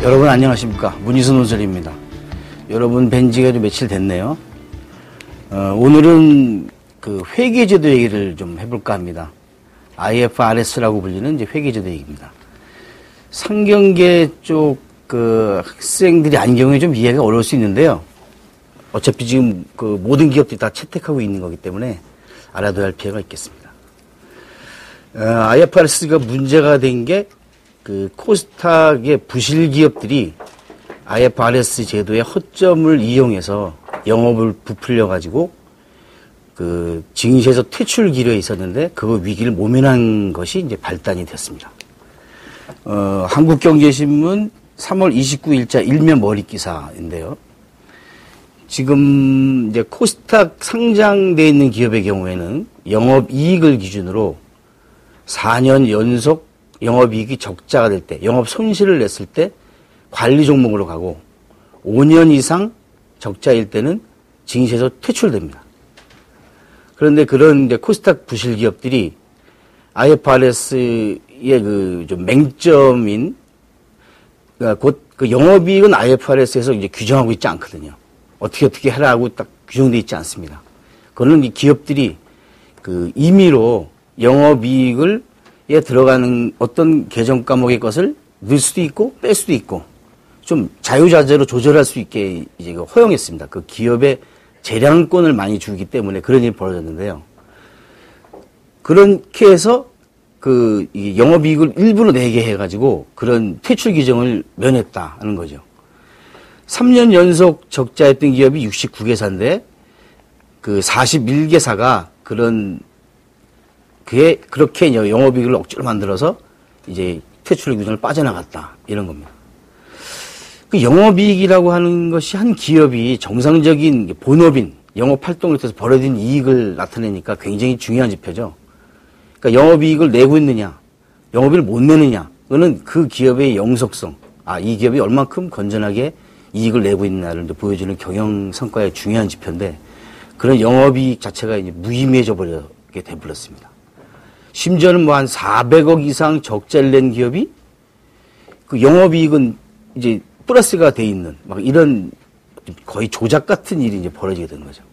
여러분 안녕하십니까. 문희선 논설입니다. 여러분 뵌 지가 좀 며칠 됐네요. 오늘은 그 회계제도 얘기를 좀 해볼까 합니다. IFRS라고 불리는 이제 회계제도 얘기입니다. 상경계 쪽 그 학생들이 아닌 경우에 좀 이해가 어려울 수 있는데요. 어차피 지금 그 모든 기업들이 다 채택하고 있는 거기 때문에 알아둬야 할 필요가 있겠습니다. IFRS가 문제가 된 게 그 코스닥의 부실 기업들이 IFRS 제도의 허점을 이용해서 영업을 부풀려 가지고 그 증시에서 퇴출 기류에 있었는데 그 위기를 모면한 것이 이제 발단이 됐습니다. 한국경제신문 3월 29일자 일면 머리 기사인데요. 지금 이제 코스닥 상장되어 있는 기업의 경우에는 영업이익을 기준으로 4년 연속 영업이익이 적자가 될 때, 영업 손실을 냈을 때 관리 종목으로 가고 5년 이상 적자일 때는 증시에서 퇴출됩니다. 그런데 그런 이제 코스닥 부실 기업들이 IFRS의 그 좀 맹점인, 그러니까 곧 그 영업이익은 IFRS에서 이제 규정하고 있지 않거든요. 어떻게 하라고 딱 규정되어 있지 않습니다. 그거는 이 기업들이 그 임의로 영업이익을 에 들어가는 어떤 계정 과목의 것을 넣을 수도 있고 뺄 수도 있고 좀 자유자재로 조절할 수 있게 이제 허용했습니다. 그 기업의 재량권을 많이 주기 때문에 그런 일이 벌어졌는데요. 그렇게 해서 그 영업이익을 일부러 내게 해가지고 그런 퇴출 규정을 면했다는 거죠. 3년 연속 적자였던 기업이 69개사인데 그 41개사가 그렇게 영업이익을 억지로 만들어서 이제 퇴출 규정을 빠져나갔다. 이런 겁니다. 그 영업이익이라고 하는 것이 한 기업이 정상적인 본업인 영업 활동을 통해서 벌어진 이익을 나타내니까 굉장히 중요한 지표죠. 그러니까 영업이익을 내고 있느냐, 영업이익을 못 내느냐, 그거는 그 기업의 영속성, 이 기업이 얼만큼 건전하게 이익을 내고 있느냐를 보여주는 경영 성과의 중요한 지표인데 그런 영업이익 자체가 이제 무의미해져 버리게 돼버렸습니다. 심지어는 뭐 한 400억 이상 적자를 낸 기업이 그 영업이익은 이제 플러스가 돼 있는 막 이런 거의 조작 같은 일이 이제 벌어지게 된 거죠.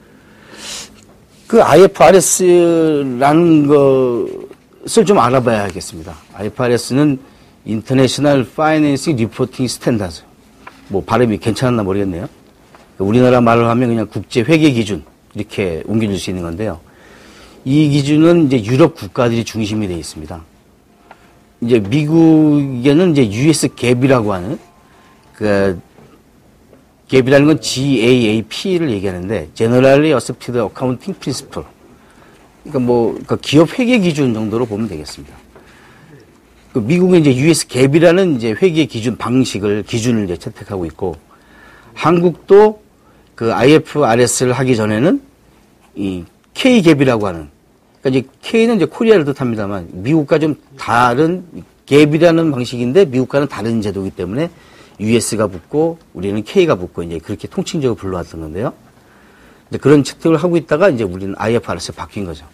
그 IFRS라는 것을 좀 알아봐야겠습니다. IFRS는 International Financing Reporting Standards. 뭐 발음이 괜찮았나 모르겠네요. 우리나라 말로 하면 그냥 국제 회계 기준 이렇게 옮겨줄 수 있는 건데요. 이 기준은 이제 유럽 국가들이 중심이 되어 있습니다. 이제 미국에는 이제 US GAAP이라고 하는 그 GAAP이라는 건 GAAP를 얘기하는데 Generally Accepted Accounting Principle. 그러니까 기업 회계 기준 정도로 보면 되겠습니다. 그 미국은 이제 US GAAP이라는 이제 회계 기준 기준을 이제 채택하고 있고 한국도 그 IFRS를 하기 전에는 이 K-GAAP이라고 하는, 그러니까 이제 K는 이제 코리아를 뜻합니다만 미국과 좀 다른 GAAP이라는 방식인데 미국과는 다른 제도이기 때문에 US가 붙고 우리는 K가 붙고 이제 그렇게 통칭적으로 불러왔던 건데요. 이제 그런 채택을 하고 있다가 이제 우리는 IFRS에 바뀐 거죠.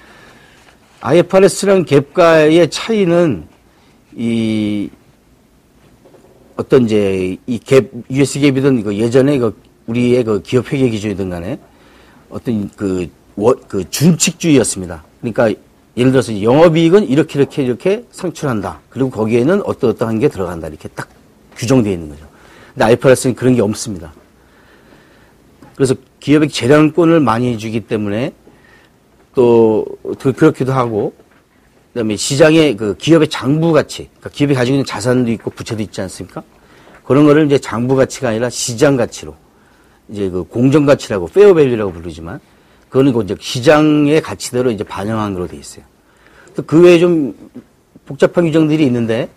IFRS랑 갭과의 차이는 어떤 이제 US 갭이든 예전에 우리의 기업 회계 기준이든 간에 어떤 준칙주의였습니다. 그러니까 예를 들어서 영업이익은 이렇게 상출한다. 그리고 거기에는 어떠한 게 들어간다. 이렇게 딱 규정되어 있는 거죠. 근데 IFRS는 그런 게 없습니다. 그래서 기업의 재량권을 많이 주기 때문에 또 그렇기도 하고 그다음에 시장의 그 기업의 장부 가치, 그러니까 기업이 가지고 있는 자산도 있고 부채도 있지 않습니까? 그런 거를 이제 장부 가치가 아니라 시장 가치로 이제 그 공정 가치라고 페어밸류라고 부르지만 그거는 이제 시장의 가치대로 이제 반영한 걸로 돼 있어요. 또 그 외에 좀 복잡한 규정들이 있는데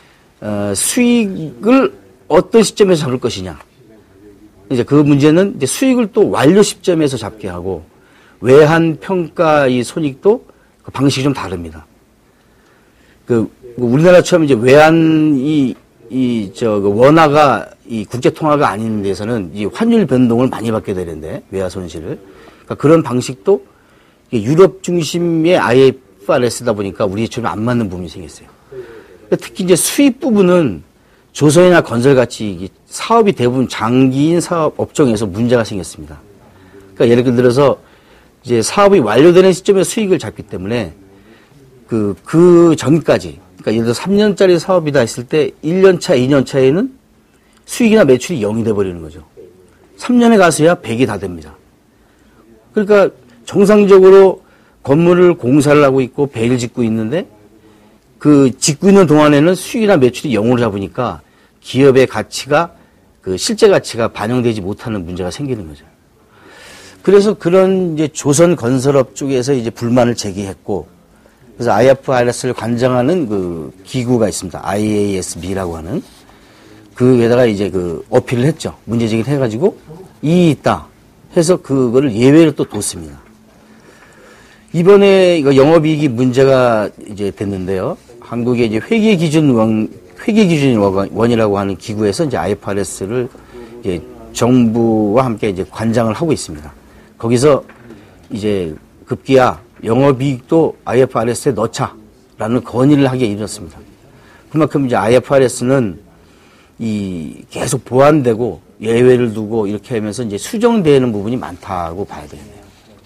수익을 어떤 시점에서 잡을 것이냐. 이제 그 문제는 이제 수익을 또 완료 시점에서 잡게 하고 외환 평가의 손익도 그 방식이 좀 다릅니다. 우리나라처럼 이제 외환이 원화가 국제 통화가 아닌 데서는 이 환율 변동을 많이 받게 되는데 외화 손실을. 그러니까 그런 방식도 유럽 중심의 IFRS다 보니까 우리처럼 안 맞는 부분이 생겼어요. 특히 이제 수입 부분은 조선이나 건설같이 사업이 대부분 장기인 사업 업종에서 문제가 생겼습니다. 그러니까 예를 들어서 이제 사업이 완료되는 시점에 수익을 잡기 때문에 그 전까지, 그러니까 예를 들어 3년짜리 사업이다 했을 때 1년 차, 2년 차에는 수익이나 매출이 0이 돼버리는 거죠. 3년에 가서야 100이 다 됩니다. 그러니까 정상적으로 건물을 공사를 하고 있고 배를 짓고 있는데 그 짓고 있는 동안에는 수익이나 매출이 0으로 잡으니까 기업의 가치가 실제 가치가 반영되지 못하는 문제가 생기는 거죠. 그래서 그런 이제 조선 건설업 쪽에서 이제 불만을 제기했고, 그래서 IFRS를 관장하는 그 기구가 있습니다. IASB라고 하는. 그에다가 이제 어필을 했죠. 문제 제기를 해가지고 이의 있다 해서 그거를 예외를 또 뒀습니다. 이번에 이거 영업이익이 문제가 이제 됐는데요. 한국의 이제 회계기준원이라고 하는 기구에서 이제 IFRS를 이제 정부와 함께 이제 관장을 하고 있습니다. 거기서 이제 급기야 영업이익도 IFRS에 넣자라는 건의를 하기에 이르렀습니다. 그만큼 이제 IFRS는 계속 보완되고 예외를 두고 이렇게 하면서 이제 수정되는 부분이 많다고 봐야 되겠네요.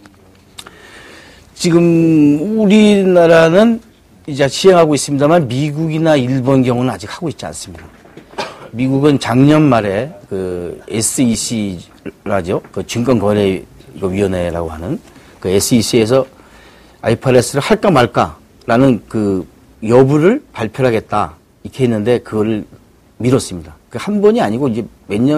지금 우리나라는 이제 시행하고 있습니다만 미국이나 일본 경우는 아직 하고 있지 않습니다. 미국은 작년 말에 SEC라죠. 증권거래위원회라고 하는 SEC에서 IFRS를 할까 말까라는 여부를 발표를 하겠다 이렇게 했는데 그거를 미뤘습니다. 한 번이 아니고 이제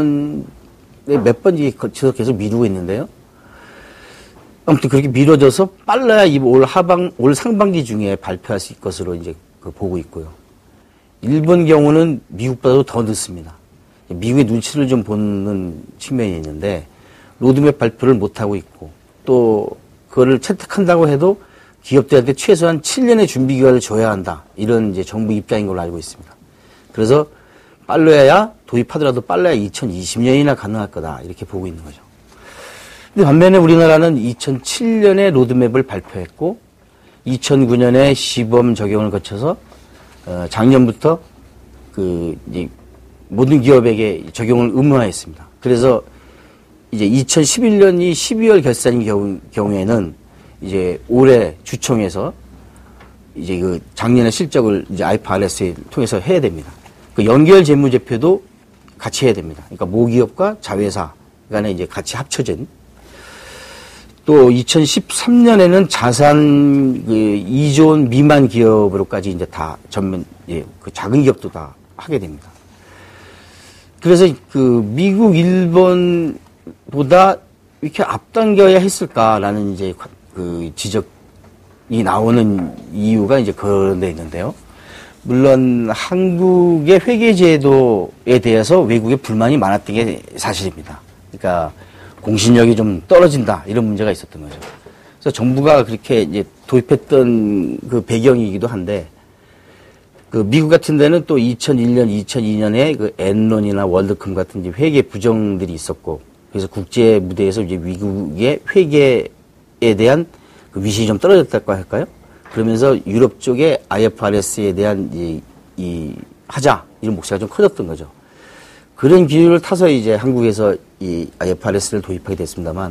몇 번 거쳐서 계속 미루고 있는데요. 아무튼 그렇게 미뤄져서 빨라야 올 상반기 중에 발표할 수 있을 것으로 이제 보고 있고요. 일본 경우는 미국보다도 더 늦습니다. 미국의 눈치를 좀 보는 측면이 있는데 로드맵 발표를 못하고 있고 또 그거를 채택한다고 해도 기업들한테 최소한 7년의 준비 기간을 줘야 한다. 이런 이제 정부 입장인 걸로 알고 있습니다. 그래서 빨라야 도입하더라도 빨라야 2020년이나 가능할 거다. 이렇게 보고 있는 거죠. 근데 반면에 우리나라는 2007년에 로드맵을 발표했고 2009년에 시범 적용을 거쳐서 작년부터 이제 모든 기업에게 적용을 의무화했습니다. 그래서 이제 2011년이 12월 결산인 경우에는 이제 올해 주총에서 이제 작년의 실적을 이제 IFRS를 통해서 해야 됩니다. 연결 재무제표도 같이 해야 됩니다. 그러니까 모기업과 자회사 간에 이제 같이 합쳐진. 또 2013년에는 자산 2조 원 미만 기업으로까지 이제 다 전면 작은 기업도 다 하게 됩니다. 그래서 미국, 일본보다 이렇게 앞당겨야 했을까라는 이제 지적이 나오는 이유가 이제 그런 데 있는데요. 물론 한국의 회계제도에 대해서 외국에 불만이 많았던 게 사실입니다. 그러니까 공신력이 좀 떨어진다 이런 문제가 있었던 거죠. 그래서 정부가 그렇게 이제 도입했던 배경이기도 한데 미국 같은 데는 또 2001년, 2002년에 엔론이나 월드컴 같은 이제 회계 부정들이 있었고 그래서 국제 무대에서 이제 미국의 회계에 대한 위신이 좀 떨어졌다고 할까요? 그러면서 유럽 쪽에 IFRS에 대한 하자 이런 목소리가 좀 커졌던 거죠. 그런 기류를 타서 이제 한국에서 이 IFRS를 도입하게 됐습니다만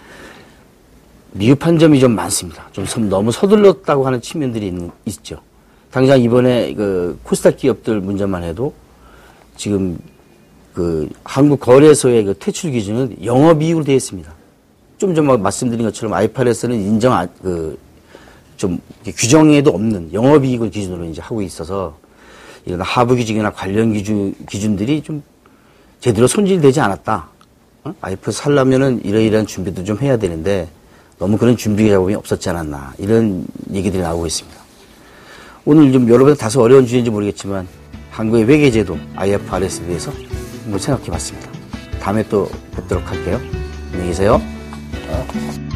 미흡한 점이 좀 많습니다. 좀 너무 서둘렀다고 하는 측면들이 있죠. 당장 이번에 코스닥 기업들 문제만 해도 지금 한국 거래소의 퇴출 기준은 영업이익으로 되어 있습니다. 좀 전에 말씀드린 것처럼 IFRS는 좀 규정에도 없는 영업이익을 기준으로 이제 하고 있어서 이런 하부 규정이나 관련 기준들이 좀 제대로 손질되지 않았다. IFRS 하려면은 이러이러한 준비도 좀 해야 되는데 너무 그런 준비 작업이 없었지 않았나 이런 얘기들이 나오고 있습니다. 오늘 좀 여러분 다소 어려운 주제인지 모르겠지만 한국의 회계제도 IFRS에 대해서 한번 생각해 봤습니다. 다음에 또 뵙도록 할게요. 안녕히 계세요.